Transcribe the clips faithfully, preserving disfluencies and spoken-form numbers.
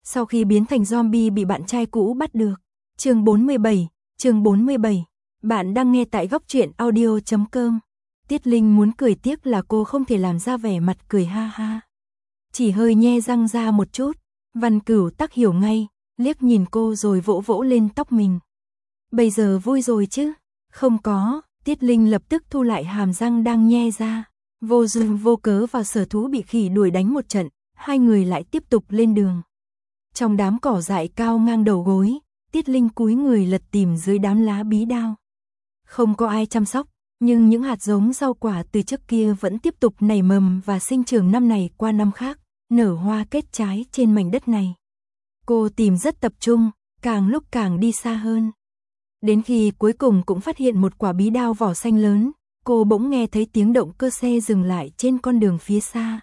Sau khi biến thành zombie bị bạn trai cũ bắt được. Chương bốn mươi bảy, chương bốn mươi bảy. Bạn đang nghe tại góc truyện audio chấm com. Tiết Linh muốn cười tiếc là cô không thể làm ra vẻ mặt cười ha ha. Chỉ hơi nhe răng ra một chút, Văn Cửu Tắc hiểu ngay, liếc nhìn cô rồi vỗ vỗ lên tóc mình. Bây giờ vui rồi chứ? Không có, Tiết Linh lập tức thu lại hàm răng đang nhe ra. Vô duyên vô cớ vào sở thú bị khỉ đuổi đánh một trận, hai người lại tiếp tục lên đường. Trong đám cỏ dại cao ngang đầu gối, Tiết Linh cúi người lật tìm dưới đám lá bí đao. Không có ai chăm sóc, nhưng những hạt giống rau quả từ trước kia vẫn tiếp tục nảy mầm và sinh trưởng năm này qua năm khác, nở hoa kết trái trên mảnh đất này. Cô tìm rất tập trung, càng lúc càng đi xa hơn. Đến khi cuối cùng cũng phát hiện một quả bí đao vỏ xanh lớn, cô bỗng nghe thấy tiếng động cơ xe dừng lại trên con đường phía xa.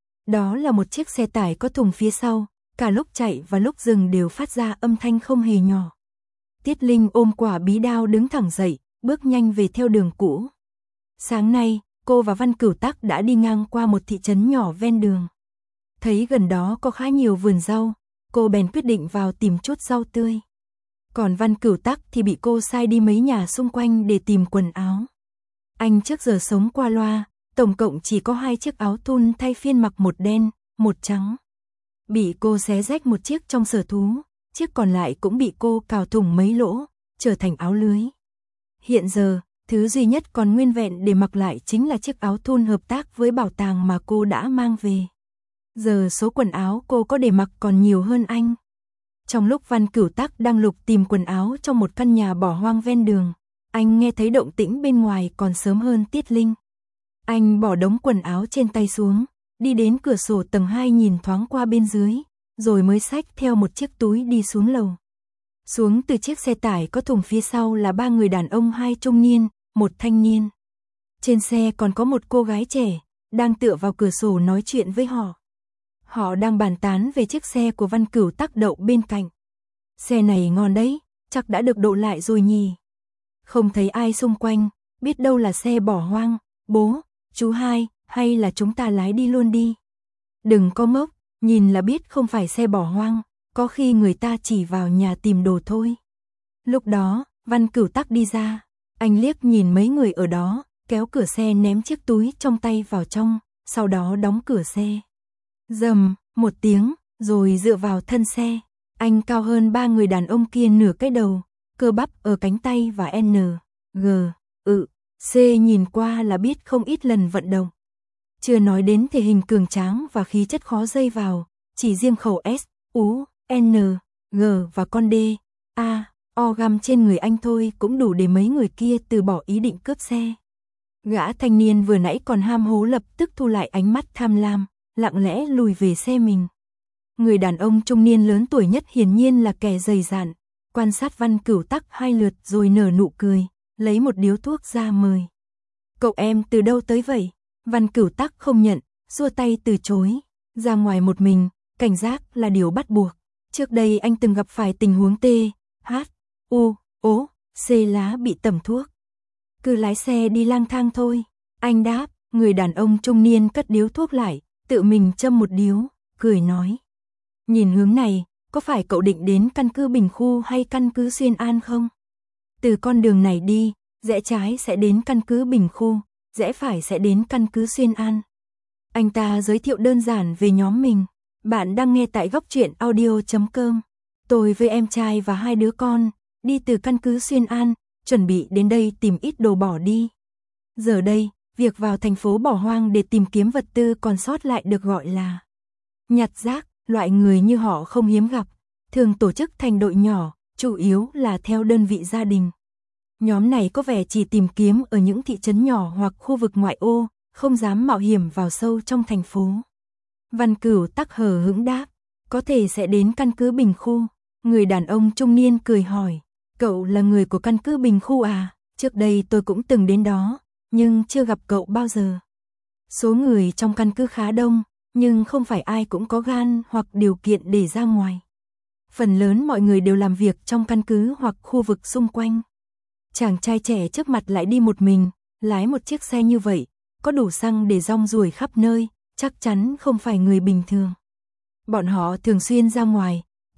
Đó là một chiếc xe tải có thùng phía sau, cả lúc chạy và lúc dừng đều phát ra âm thanh không hề nhỏ. Tiết Linh ôm quả bí đao đứng thẳng dậy, bước nhanh về theo đường cũ. Sáng nay, cô và Văn Cửu Tắc đã đi ngang qua một thị trấn nhỏ ven đường. Thấy gần đó có khá nhiều vườn rau, cô bèn quyết định vào tìm chút rau tươi. Còn Văn Cửu Tắc thì bị cô sai đi mấy nhà xung quanh để tìm quần áo. Anh trước giờ sống qua loa, tổng cộng chỉ có hai chiếc áo thun thay phiên mặc một đen, một trắng. Bị cô xé rách một chiếc trong sở thú, chiếc còn lại cũng bị cô cào thủng mấy lỗ, trở thành áo lưới. Hiện giờ, thứ duy nhất còn nguyên vẹn để mặc lại chính là chiếc áo thun hợp tác với bảo tàng mà cô đã mang về. Giờ số quần áo cô có để mặc còn nhiều hơn anh. Trong lúc Văn Cửu Tắc đang lục tìm quần áo trong một căn nhà bỏ hoang ven đường, anh nghe thấy động tĩnh bên ngoài còn sớm hơn Tiết Linh. Anh bỏ đống quần áo trên tay xuống, đi đến cửa sổ tầng hai nhìn thoáng qua bên dưới, rồi mới xách theo một chiếc túi đi xuống lầu. Xuống từ chiếc xe tải có thùng phía sau là ba người đàn ông, hai trung niên, một thanh niên. Trên xe còn có một cô gái trẻ, đang tựa vào cửa sổ nói chuyện với họ. Họ đang bàn tán về chiếc xe của Văn Cửu Tắc đậu bên cạnh. Xe này ngon đấy, chắc đã được độ lại rồi nhỉ. Không thấy ai xung quanh, biết đâu là xe bỏ hoang. Bố, chú hai, hay là chúng ta lái đi luôn đi. Đừng có ngốc, nhìn là biết không phải xe bỏ hoang, có khi người ta chỉ vào nhà tìm đồ thôi. Lúc đó, Văn Cửu Tắc đi ra, anh liếc nhìn mấy người ở đó, kéo cửa xe ném chiếc túi trong tay vào trong, sau đó đóng cửa xe. Rầm, một tiếng, rồi dựa vào thân xe, anh cao hơn ba người đàn ông kia nửa cái đầu, cơ bắp ở cánh tay và N, G, ự, C nhìn qua là biết không ít lần vận động. Chưa nói đến thể hình cường tráng và khí chất khó dây vào, chỉ riêng khẩu S, U, N, G và con D, A, O găm trên người anh thôi cũng đủ để mấy người kia từ bỏ ý định cướp xe. Gã thanh niên vừa nãy còn ham hố lập tức thu lại ánh mắt tham lam, lặng lẽ lùi về xe mình. Người đàn ông trung niên lớn tuổi nhất hiển nhiên là kẻ dày dạn, quan sát Văn Cửu Tắc hai lượt rồi nở nụ cười, lấy một điếu thuốc ra mời. Cậu em từ đâu tới vậy? Văn Cửu Tắc không nhận, xua tay từ chối. Ra ngoài một mình, cảnh giác là điều bắt buộc. Trước đây anh từng gặp phải tình huống T, H, U, O, C lá bị tẩm thuốc. Cứ lái xe đi lang thang thôi. Anh đáp, người đàn ông trung niên cất điếu thuốc lại, tự mình châm một điếu, cười nói. Nhìn hướng này, có phải cậu định đến căn cứ Bình Khu hay căn cứ Xuyên An không? Từ con đường này đi, rẽ trái sẽ đến căn cứ Bình Khu, rẽ phải sẽ đến căn cứ Xuyên An. Anh ta giới thiệu đơn giản về nhóm mình. Bạn đang nghe tại góc truyện audio chấm com. Tôi với em trai và hai đứa con, đi từ căn cứ Xuyên An, chuẩn bị đến đây tìm ít đồ bỏ đi. Giờ đây, việc vào thành phố bỏ hoang để tìm kiếm vật tư còn sót lại được gọi là nhặt rác. Loại người như họ không hiếm gặp, thường tổ chức thành đội nhỏ, chủ yếu là theo đơn vị gia đình. Nhóm này có vẻ chỉ tìm kiếm ở những thị trấn nhỏ hoặc khu vực ngoại ô, không dám mạo hiểm vào sâu trong thành phố. Văn Cửu Tắc hờ hững đáp, có thể sẽ đến căn cứ Bình Khu. Người đàn ông trung niên cười hỏi, cậu là người của căn cứ Bình Khu à? Trước đây tôi cũng từng đến đó, nhưng chưa gặp cậu bao giờ. Số người trong căn cứ khá đông, nhưng không phải ai cũng có gan hoặc điều kiện để ra ngoài. Phần lớn mọi người đều làm việc trong căn cứ hoặc khu vực xung quanh. Chàng trai trẻ trước mặt lại đi một mình, lái một chiếc xe như vậy, có đủ xăng để rong ruổi khắp nơi, chắc chắn không phải người bình thường. Bọn họ thường xuyên ra ngoài,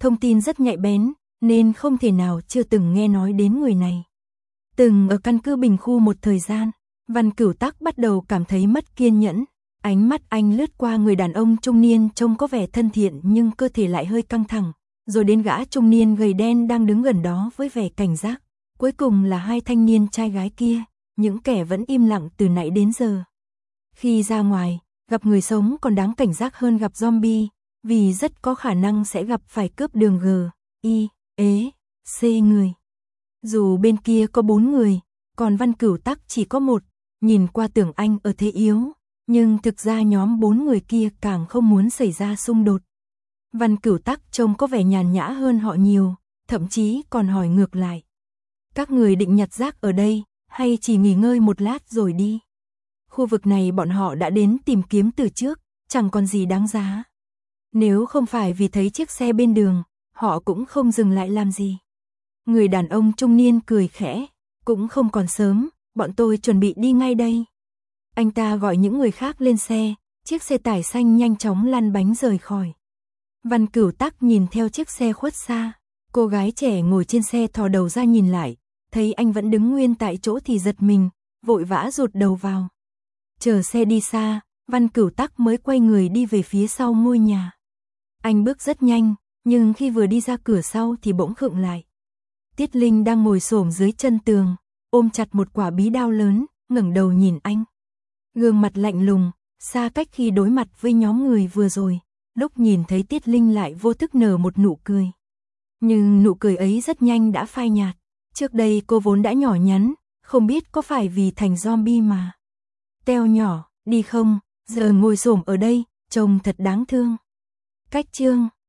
thông tin rất nhạy bén, nên không thể nào chưa từng nghe nói đến người này. Từng ở căn cứ Bình Khu một thời gian, Văn Cửu Tắc bắt đầu cảm thấy mất kiên nhẫn. Ánh mắt anh lướt qua người đàn ông trung niên trông có vẻ thân thiện nhưng cơ thể lại hơi căng thẳng, rồi đến gã trung niên gầy đen đang đứng gần đó với vẻ cảnh giác. Cuối cùng là hai thanh niên trai gái kia, những kẻ vẫn im lặng từ nãy đến giờ. Khi ra ngoài, gặp người sống còn đáng cảnh giác hơn gặp zombie, vì rất có khả năng sẽ gặp phải cướp đường G, I, E, C người. Dù bên kia có bốn người, còn Văn Cửu Tắc chỉ có một, nhìn qua tưởng anh ở thế yếu, nhưng thực ra nhóm bốn người kia càng không muốn xảy ra xung đột. Văn Cửu Tắc trông có vẻ nhàn nhã hơn họ nhiều, thậm chí còn hỏi ngược lại. Các người định nhặt rác ở đây, hay chỉ nghỉ ngơi một lát rồi đi? Khu vực này bọn họ đã đến tìm kiếm từ trước, chẳng còn gì đáng giá. Nếu không phải vì thấy chiếc xe bên đường, họ cũng không dừng lại làm gì. Người đàn ông trung niên cười khẽ, cũng không còn sớm, bọn tôi chuẩn bị đi ngay đây. Anh ta gọi những người khác lên xe, chiếc xe tải xanh nhanh chóng lăn bánh rời khỏi. Văn Cửu Tắc nhìn theo chiếc xe khuất xa, cô gái trẻ ngồi trên xe thò đầu ra nhìn lại, thấy anh vẫn đứng nguyên tại chỗ thì giật mình, vội vã rụt đầu vào. Chờ xe đi xa, Văn Cửu Tắc mới quay người đi về phía sau ngôi nhà. Anh bước rất nhanh, nhưng khi vừa đi ra cửa sau thì bỗng khựng lại. Tiết Linh đang ngồi xổm dưới chân tường, ôm chặt một quả bí đao lớn, ngẩng đầu nhìn anh. Gương mặt lạnh lùng, xa cách khi đối mặt với nhóm người vừa rồi, lúc nhìn thấy Tiết Linh lại vô thức nở một nụ cười. Nhưng nụ cười ấy rất nhanh đã phai nhạt. Trước đây cô vốn đã nhỏ nhắn, không biết có phải vì thành zombie mà. Teo nhỏ, đi không, giờ ngồi xổm ở đây, trông thật đáng thương. Cách chương